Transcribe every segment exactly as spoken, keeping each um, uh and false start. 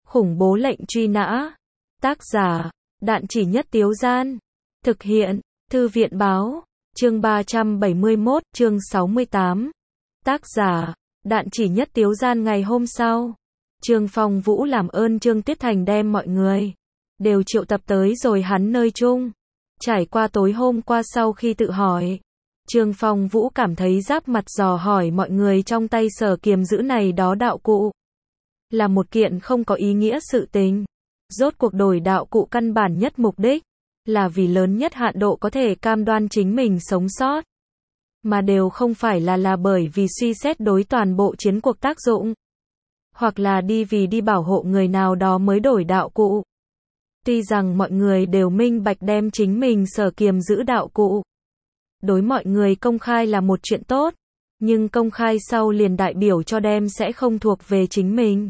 Khủng bố lệnh truy nã. Tác giả, Đạn Chỉ Nhất Tiếu Gian. Thực hiện, Thư viện Báo. Chương ba trăm bảy mươi mốt, chương sáu mươi tám. Tác giả, Đạn Chỉ Nhất Tiếu Gian. Ngày hôm sau, Trương Phong Vũ làm ơn Trương Tiết Thành đem mọi người đều triệu tập tới rồi hắn nơi chung. Trải qua tối hôm qua sau khi tự hỏi, Trương Phong Vũ cảm thấy giáp mặt dò hỏi mọi người trong tay sở kiềm giữ này đó đạo cụ là một kiện không có ý nghĩa sự tình. Rốt cuộc đổi đạo cụ căn bản nhất mục đích là vì lớn nhất hạn độ có thể cam đoan chính mình sống sót, mà đều không phải là là bởi vì suy xét đối toàn bộ chiến cuộc tác dụng, hoặc là đi vì đi bảo hộ người nào đó mới đổi đạo cụ. Tuy rằng mọi người đều minh bạch đem chính mình sở kiềm giữ đạo cụ đối mọi người công khai là một chuyện tốt, nhưng công khai sau liền đại biểu cho đem sẽ không thuộc về chính mình,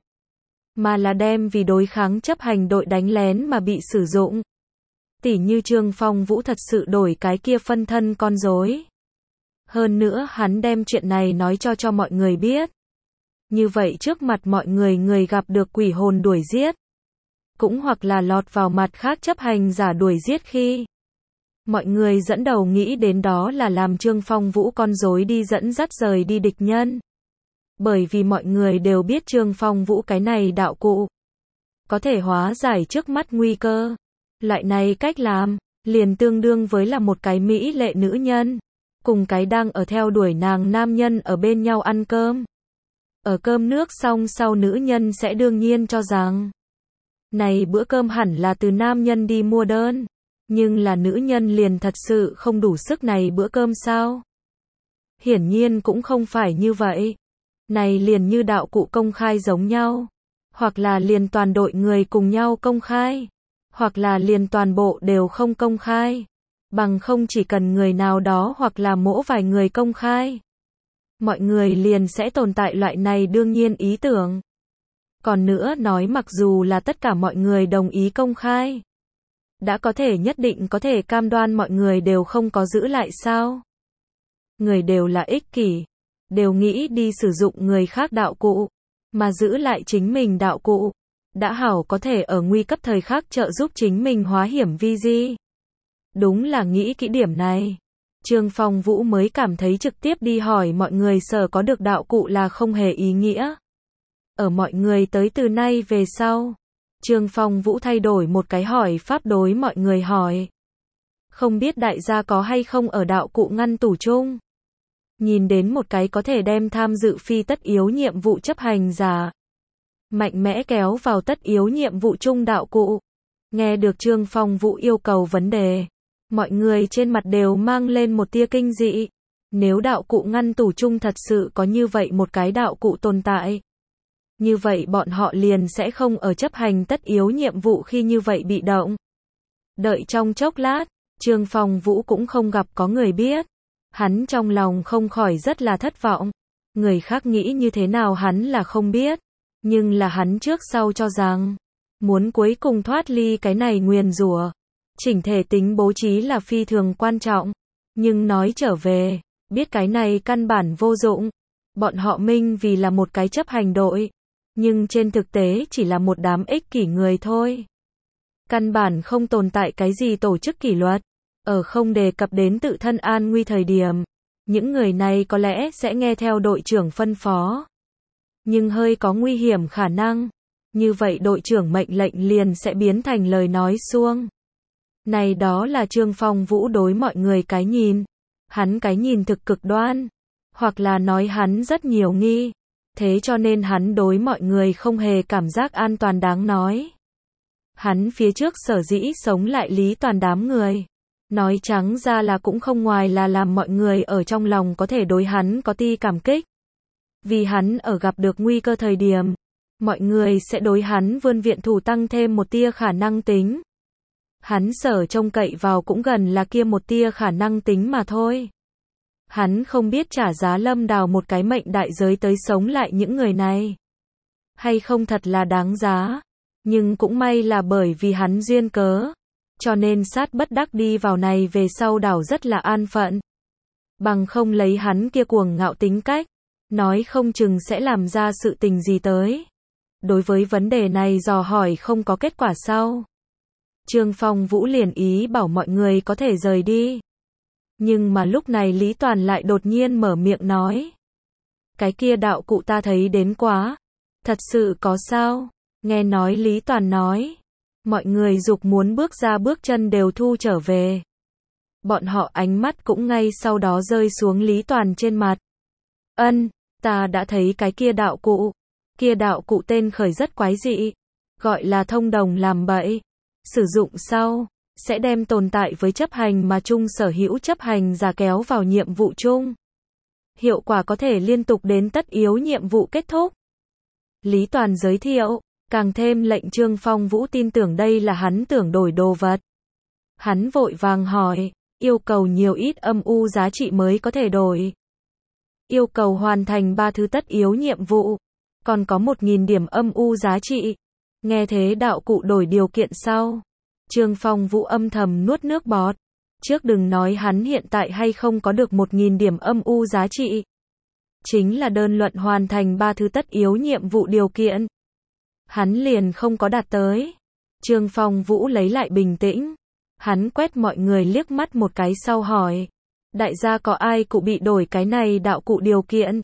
mà là đem vì đối kháng chấp hành đội đánh lén mà bị sử dụng. Tỉ như Trương Phong Vũ thật sự đổi cái kia phân thân con rối. Hơn nữa hắn đem chuyện này nói cho cho mọi người biết. Như vậy trước mặt mọi người người gặp được quỷ hồn đuổi giết, cũng hoặc là lọt vào mặt khác chấp hành giả đuổi giết khi, mọi người dẫn đầu nghĩ đến đó là làm Trương Phong Vũ con rối đi dẫn dắt rời đi địch nhân. Bởi vì mọi người đều biết Trương Phong Vũ cái này đạo cụ có thể hóa giải trước mắt nguy cơ. Loại này cách làm liền tương đương với là một cái mỹ lệ nữ nhân cùng cái đang ở theo đuổi nàng nam nhân ở bên nhau ăn cơm. Ở cơm nước xong sau, nữ nhân sẽ đương nhiên cho rằng này bữa cơm hẳn là từ nam nhân đi mua đơn, nhưng là nữ nhân liền thật sự không đủ sức này bữa cơm sao? Hiển nhiên cũng không phải như vậy. Này liền như đạo cụ công khai giống nhau, hoặc là liền toàn đội người cùng nhau công khai, hoặc là liền toàn bộ đều không công khai, bằng không chỉ cần người nào đó hoặc là mỗi vài người công khai, mọi người liền sẽ tồn tại loại này đương nhiên ý tưởng. Còn nữa nói, mặc dù là tất cả mọi người đồng ý công khai, đã có thể nhất định có thể cam đoan mọi người đều không có giữ lại sao? Người đều là ích kỷ, đều nghĩ đi sử dụng người khác đạo cụ, mà giữ lại chính mình đạo cụ, đã hảo có thể ở nguy cấp thời khắc trợ giúp chính mình hóa hiểm vi di. Đúng là nghĩ kỹ điểm này, Trương Phong Vũ mới cảm thấy trực tiếp đi hỏi mọi người sở có được đạo cụ là không hề ý nghĩa. Ở mọi người tới từ nay về sau, Trương Phong Vũ thay đổi một cái hỏi pháp đối mọi người hỏi. Không biết đại gia có hay không ở đạo cụ ngăn tủ chung nhìn đến một cái có thể đem tham dự phi tất yếu nhiệm vụ chấp hành giả mạnh mẽ kéo vào tất yếu nhiệm vụ chung đạo cụ. Nghe được Trương Phong Vũ yêu cầu vấn đề, mọi người trên mặt đều mang lên một tia kinh dị. Nếu đạo cụ ngăn tủ chung thật sự có như vậy một cái đạo cụ tồn tại, như vậy bọn họ liền sẽ không ở chấp hành tất yếu nhiệm vụ khi như vậy bị động. Đợi trong chốc lát, Trương Phong Vũ cũng không gặp có người biết. Hắn trong lòng không khỏi rất là thất vọng. Người khác nghĩ như thế nào hắn là không biết, nhưng là hắn trước sau cho rằng muốn cuối cùng thoát ly cái này nguyền rủa, chỉnh thể tính bố trí là phi thường quan trọng. Nhưng nói trở về, biết cái này căn bản vô dụng. Bọn họ minh vì là một cái chấp hành đội, nhưng trên thực tế chỉ là một đám ích kỷ người thôi. Căn bản không tồn tại cái gì tổ chức kỷ luật. Ở không đề cập đến tự thân an nguy thời điểm, những người này có lẽ sẽ nghe theo đội trưởng phân phó. Nhưng hơi có nguy hiểm khả năng, như vậy đội trưởng mệnh lệnh liền sẽ biến thành lời nói suông. Này đó là Trương Phong Vũ đối mọi người cái nhìn. Hắn cái nhìn thực cực đoan, hoặc là nói hắn rất nhiều nghi. Thế cho nên hắn đối mọi người không hề cảm giác an toàn đáng nói. Hắn phía trước sở dĩ sống lại lý toàn đám người, nói trắng ra là cũng không ngoài là làm mọi người ở trong lòng có thể đối hắn có ti cảm kích. Vì hắn ở gặp được nguy cơ thời điểm, mọi người sẽ đối hắn vươn viện thủ tăng thêm một tia khả năng tính. Hắn sở trông cậy vào cũng gần là kia một tia khả năng tính mà thôi. Hắn không biết trả giá lâm đào một cái mệnh đại giới tới sống lại những người này, hay không thật là đáng giá. Nhưng cũng may là bởi vì hắn duyên cớ, cho nên sát bất đắc đi vào này về sau đảo rất là an phận. Bằng không lấy hắn kia cuồng ngạo tính cách, nói không chừng sẽ làm ra sự tình gì tới. Đối với vấn đề này dò hỏi không có kết quả sau, Trương Phong Vũ liền ý bảo mọi người có thể rời đi. Nhưng mà lúc này Lý Toàn lại đột nhiên mở miệng nói. Cái kia đạo cụ ta thấy đến quá. Thật sự có sao? Nghe nói Lý Toàn nói. Mọi người dục muốn bước ra bước chân đều thu trở về. Bọn họ ánh mắt cũng ngay sau đó rơi xuống Lý Toàn trên mặt. Ân, ta đã thấy cái kia đạo cụ. Kia đạo cụ tên khởi rất quái dị. Gọi là thông đồng làm bậy. Sử dụng sau, sẽ đem tồn tại với chấp hành mà chung sở hữu chấp hành giả kéo vào nhiệm vụ chung. Hiệu quả có thể liên tục đến tất yếu nhiệm vụ kết thúc. Lý Toàn giới thiệu, càng thêm lệnh Trương Phong Vũ tin tưởng đây là hắn tưởng đổi đồ vật. Hắn vội vàng hỏi, yêu cầu nhiều ít âm u giá trị mới có thể đổi. Yêu cầu hoàn thành ba thứ tất yếu nhiệm vụ, còn có một nghìn điểm âm u giá trị. Nghe thế đạo cụ đổi điều kiện sau, Trương Phong Vũ âm thầm nuốt nước bọt. Trước đừng nói hắn hiện tại hay không có được một nghìn điểm âm u giá trị. Chính là đơn luận hoàn thành ba thứ tất yếu nhiệm vụ điều kiện. Hắn liền không có đạt tới. Trương Phong Vũ lấy lại bình tĩnh. Hắn quét mọi người liếc mắt một cái sau hỏi. Đại gia có ai cụ bị đổi cái này đạo cụ điều kiện?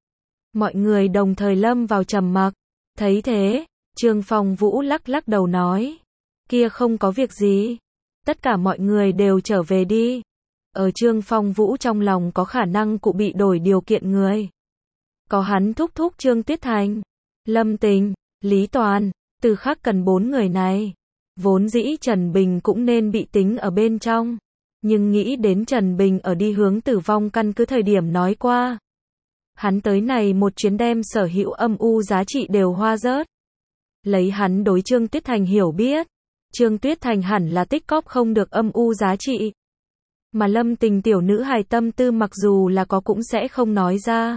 Mọi người đồng thời lâm vào trầm mặc. Thấy thế, Trương Phong Vũ lắc lắc đầu nói. Kia không có việc gì. Tất cả mọi người đều trở về đi. Ở Trương Phong Vũ trong lòng có khả năng cụ bị đổi điều kiện người. Có hắn thúc thúc Trương Tuyết Thành, Lâm Tình, Lý Toàn, Từ Khắc cần bốn người này. Vốn dĩ Trần Bình cũng nên bị tính ở bên trong. Nhưng nghĩ đến Trần Bình ở đi hướng tử vong căn cứ thời điểm nói qua. Hắn tới này một chuyến đem sở hữu âm u giá trị đều hoa rớt. Lấy hắn đối Trương Tuyết Thành hiểu biết. Trương Tuyết Thành hẳn là tích cóp không được âm u giá trị. Mà Lâm Tình tiểu nữ hài tâm tư mặc dù là có cũng sẽ không nói ra.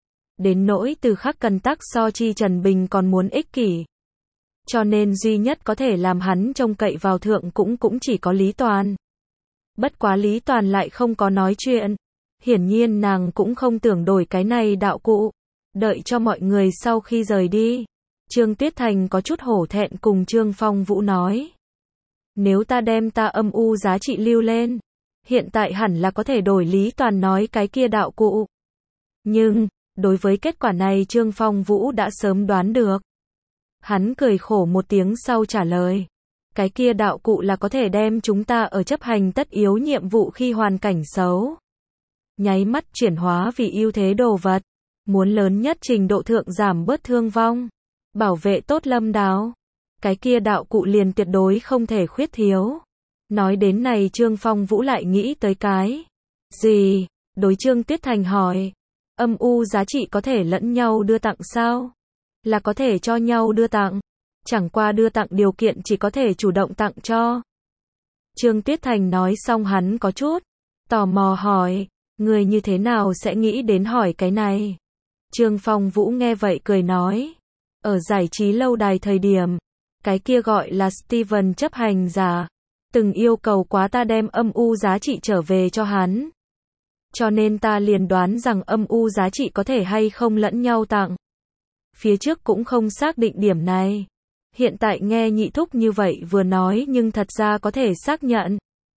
Đến nỗi Từ Khắc cần tắc so chi Trần Bình còn muốn ích kỷ. Cho nên duy nhất có thể làm hắn trông cậy vào thượng cũng cũng chỉ có Lý Toàn. Bất quá Lý Toàn lại không có nói chuyện. Hiển nhiên nàng cũng không tưởng đổi cái này đạo cụ. Đợi cho mọi người sau khi rời đi. Trương Tuyết Thành có chút hổ thẹn cùng Trương Phong Vũ nói. Nếu ta đem ta âm u giá trị lưu lên, hiện tại hẳn là có thể đổi Lý Toàn nói cái kia đạo cụ. Nhưng, đối với kết quả này Trương Phong Vũ đã sớm đoán được. Hắn cười khổ một tiếng sau trả lời. Cái kia đạo cụ là có thể đem chúng ta ở chấp hành tất yếu nhiệm vụ khi hoàn cảnh xấu. Nháy mắt chuyển hóa vì ưu thế đồ vật. Muốn lớn nhất trình độ thượng giảm bớt thương vong. Bảo vệ tốt Lâm Đào. Cái kia đạo cụ liền tuyệt đối không thể khuyết thiếu. Nói đến này Trương Phong Vũ lại nghĩ tới cái gì? Đối Trương Tuyết Thành hỏi. Âm u giá trị có thể lẫn nhau đưa tặng sao? Là có thể cho nhau đưa tặng. Chẳng qua đưa tặng điều kiện chỉ có thể chủ động tặng cho. Trương Tuyết Thành nói xong hắn có chút tò mò hỏi. Người như thế nào sẽ nghĩ đến hỏi cái này? Trương Phong Vũ nghe vậy cười nói. Ở giải trí lâu đài thời điểm. Cái kia gọi là Steven chấp hành giả. Từng yêu cầu quá ta đem âm u giá trị trở về cho hắn. Cho nên ta liền đoán rằng âm u giá trị có thể hay không lẫn nhau tặng. Phía trước cũng không xác định điểm này. Hiện tại nghe nhị thúc như vậy vừa nói nhưng thật ra có thể xác nhận.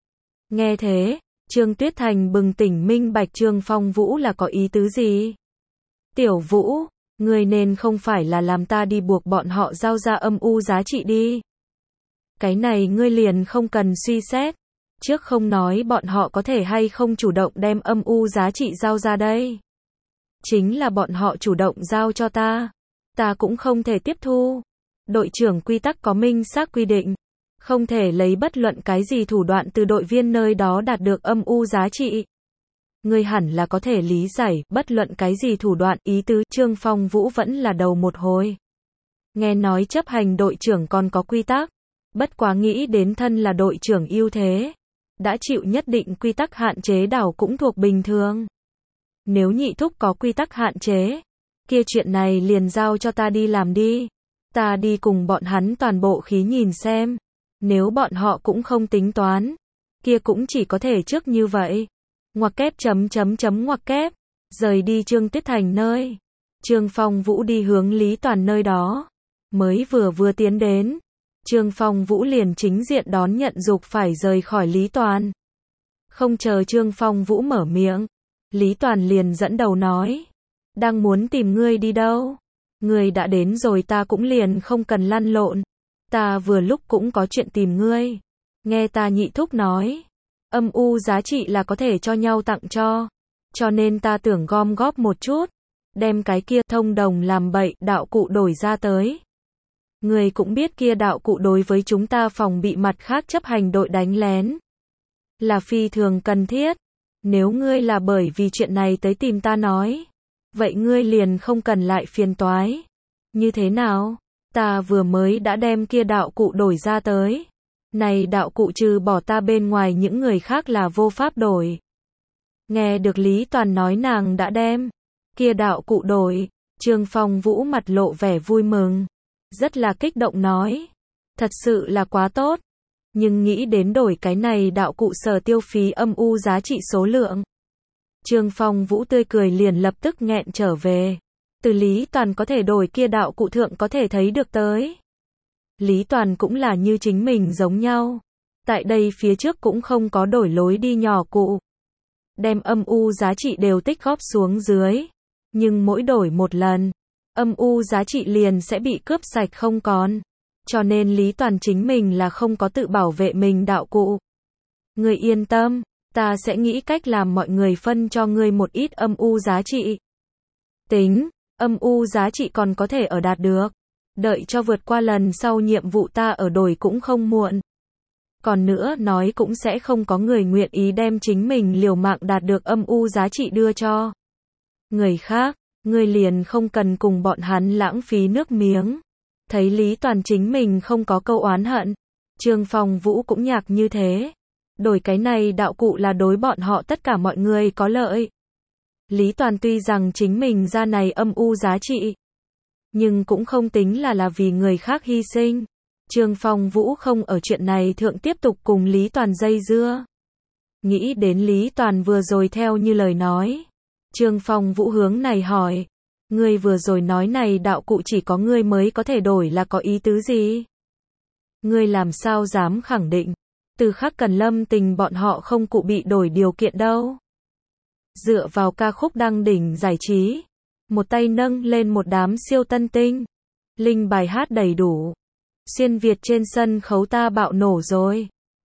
Nghe thế, Trương Tuyết Thành bừng tỉnh minh bạch Trương Phong Vũ là có ý tứ gì. Tiểu Vũ, ngươi nên không phải là làm ta đi buộc bọn họ giao ra âm u giá trị đi. Cái này ngươi liền không cần suy xét. Trước không nói bọn họ có thể hay không chủ động đem âm u giá trị giao ra đây. Chính là bọn họ chủ động giao cho ta. Ta cũng không thể tiếp thu. Đội trưởng quy tắc có minh xác quy định. Không thể lấy bất luận cái gì thủ đoạn từ đội viên nơi đó đạt được âm u giá trị. Ngươi hẳn là có thể lý giải bất luận cái gì thủ đoạn ý tứ. Trương Phong Vũ vẫn là đầu một hồi. Nghe nói chấp hành đội trưởng còn có quy tắc. Bất quá nghĩ đến thân là đội trưởng ưu thế. Đã chịu nhất định quy tắc hạn chế đảo cũng thuộc bình thường. Nếu nhị thúc có quy tắc hạn chế. Kia chuyện này liền giao cho ta đi làm đi. Ta đi cùng bọn hắn toàn bộ khí nhìn xem. Nếu bọn họ cũng không tính toán. Kia cũng chỉ có thể trước như vậy. Ngoặc kép chấm chấm chấm ngoặc kép. Rời đi Trương Tuyết Thành nơi. Trương Phong Vũ đi hướng Lý Toàn nơi đó. Mới vừa vừa tiến đến, Trương Phong Vũ liền chính diện đón nhận giục phải rời khỏi Lý Toàn. Không chờ Trương Phong Vũ mở miệng, Lý Toàn liền dẫn đầu nói, đang muốn tìm ngươi đi đâu? Ngươi đã đến rồi ta cũng liền không cần lăn lộn, ta vừa lúc cũng có chuyện tìm ngươi. Nghe ta nhị thúc nói, âm u giá trị là có thể cho nhau tặng cho, cho nên ta tưởng gom góp một chút, đem cái kia thông đồng làm bậy đạo cụ đổi ra tới. Ngươi cũng biết kia đạo cụ đối với chúng ta phòng bị mặt khác chấp hành đội đánh lén là phi thường cần thiết. Nếu ngươi là bởi vì chuyện này tới tìm ta nói, vậy ngươi liền không cần lại phiền toái. Như thế nào? Ta vừa mới đã đem kia đạo cụ đổi ra tới. Này đạo cụ trừ bỏ ta bên ngoài những người khác là vô pháp đổi. Nghe được Lý Toàn nói nàng đã đem kia đạo cụ đổi, Trương Phong Vũ mặt lộ vẻ vui mừng, rất là kích động nói, thật sự là quá tốt. Nhưng nghĩ đến đổi cái này đạo cụ sở tiêu phí âm u giá trị số lượng, Trương Phong Vũ tươi cười liền lập tức nghẹn trở về. Từ Lý Toàn có thể đổi kia đạo cụ thượng có thể thấy được tới. Lý Toàn cũng là như chính mình giống nhau. Tại đây phía trước cũng không có đổi lối đi nhỏ cụ. Đem âm u giá trị đều tích góp xuống dưới. Nhưng mỗi đổi một lần, âm u giá trị liền sẽ bị cướp sạch không còn. Cho nên Lý Toàn chính mình là không có tự bảo vệ mình đạo cụ. Ngươi yên tâm, ta sẽ nghĩ cách làm mọi người phân cho ngươi một ít âm u giá trị. Tính, âm u giá trị còn có thể ở đạt được. Đợi cho vượt qua lần sau nhiệm vụ ta ở đổi cũng không muộn. Còn nữa nói cũng sẽ không có người nguyện ý đem chính mình liều mạng đạt được âm u giá trị đưa cho người khác, ngươi liền không cần cùng bọn hắn lãng phí nước miếng. Thấy Lý Toàn chính mình không có câu oán hận, Trương Phong Vũ cũng nhạc như thế. Đổi cái này đạo cụ là đối bọn họ tất cả mọi người có lợi. Lý Toàn tuy rằng chính mình ra này âm u giá trị, nhưng cũng không tính là là vì người khác hy sinh. Trương Phong Vũ không ở chuyện này thượng tiếp tục cùng Lý Toàn dây dưa. Nghĩ đến Lý Toàn vừa rồi theo như lời nói, Trương Phong Vũ hướng này hỏi, ngươi vừa rồi nói này đạo cụ chỉ có ngươi mới có thể đổi là có ý tứ gì? Ngươi làm sao dám khẳng định, Từ Khắc Cần Lâm Tình bọn họ không cụ bị đổi điều kiện đâu. Dựa vào ca khúc đăng đỉnh giải trí, một tay nâng lên một đám siêu tân tinh, linh bài hát đầy đủ, xuyên Việt trên sân khấu ta bạo nổ rồi.